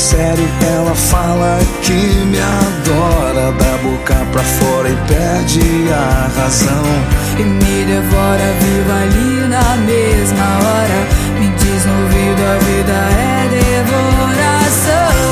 sério, ela fala que me adora, da boca pra fora e perde a razão. E me devora viva ali na mesma hora. Me diz no ouvido, a vida é devoração.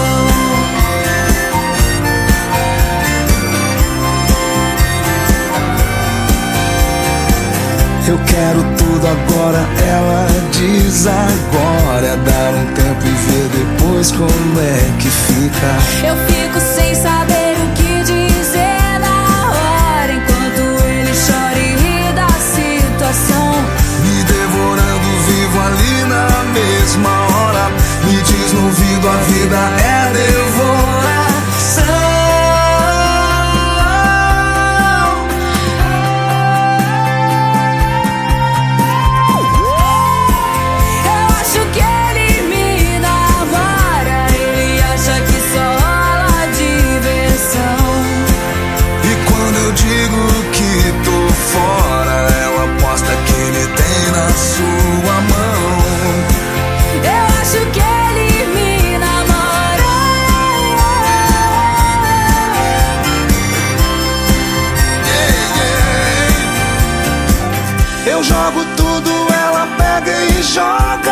Eu quero tudo agora, ela diz agora. É dar um tempo e ver depois como é que fica. Eu fico sem saber o que dizer na hora, enquanto ele chora e ri da situação. Me devorando vivo ali na mesma hora. Me diz no ouvido, a vida é devoração. Eu jogo tudo, ela pega e joga.